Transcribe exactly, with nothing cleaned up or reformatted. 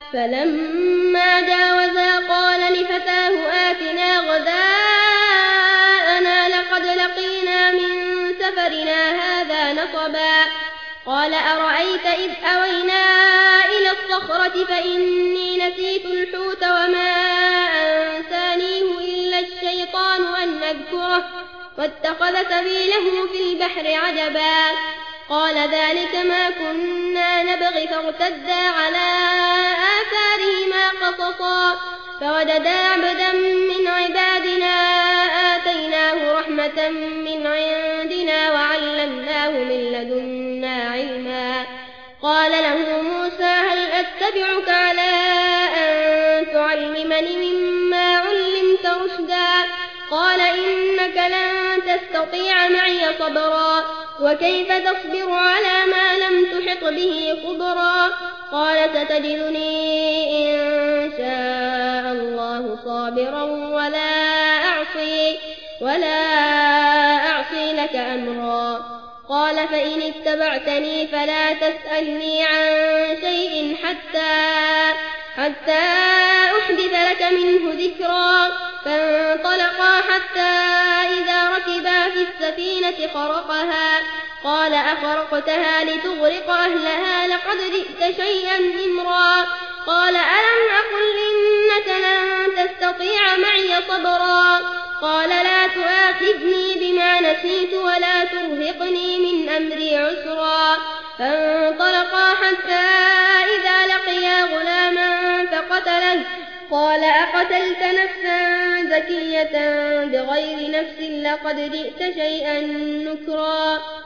فلما جاوزا قال لفتاه آتنا غداءنا لقد لقينا من سفرنا هذا نصبا قال أرأيت إذ أوينا إلى الصخرة فإني نسيت الحوت وما أنسانيه إلا الشيطان أن أذكره واتخذ سبيله في البحر عجبا قال ذلك ما كنا نبغي فارتدا على آثارهما قصصا فوجدا عبدا من عبادنا آتيناه رحمة من عندنا وعلمناه من لدنا علما قال له موسى هل أتبعك على أن تعلمني مما علمت رشدا قال إنك لن تستطيع معي صبرا وكيف تصبر على ما لم تحط به خبرا قال ستجدني إن شاء الله صابرا ولا أعصي, ولا أعصي لك أمرا قال فإن اتبعتني فلا تسألني عن شيء حتى, حتى أحدث لك منه ذكرا فانطلقا حتى إذا ركبا في السفينة خرقها قال أخرقتها لتغرق أهلها لقد جئت شيئا إمرا قال ألم أقل إنك لن تستطيع معي صبرا قال لا تؤاخذني بما نسيت ولا ترهقني من أمري عسرا فانطلقا حتى إذا لقيا غلاما فقتله قال أقتلت نفسا زكية بغير نفس لقد جئت شيئا نكرا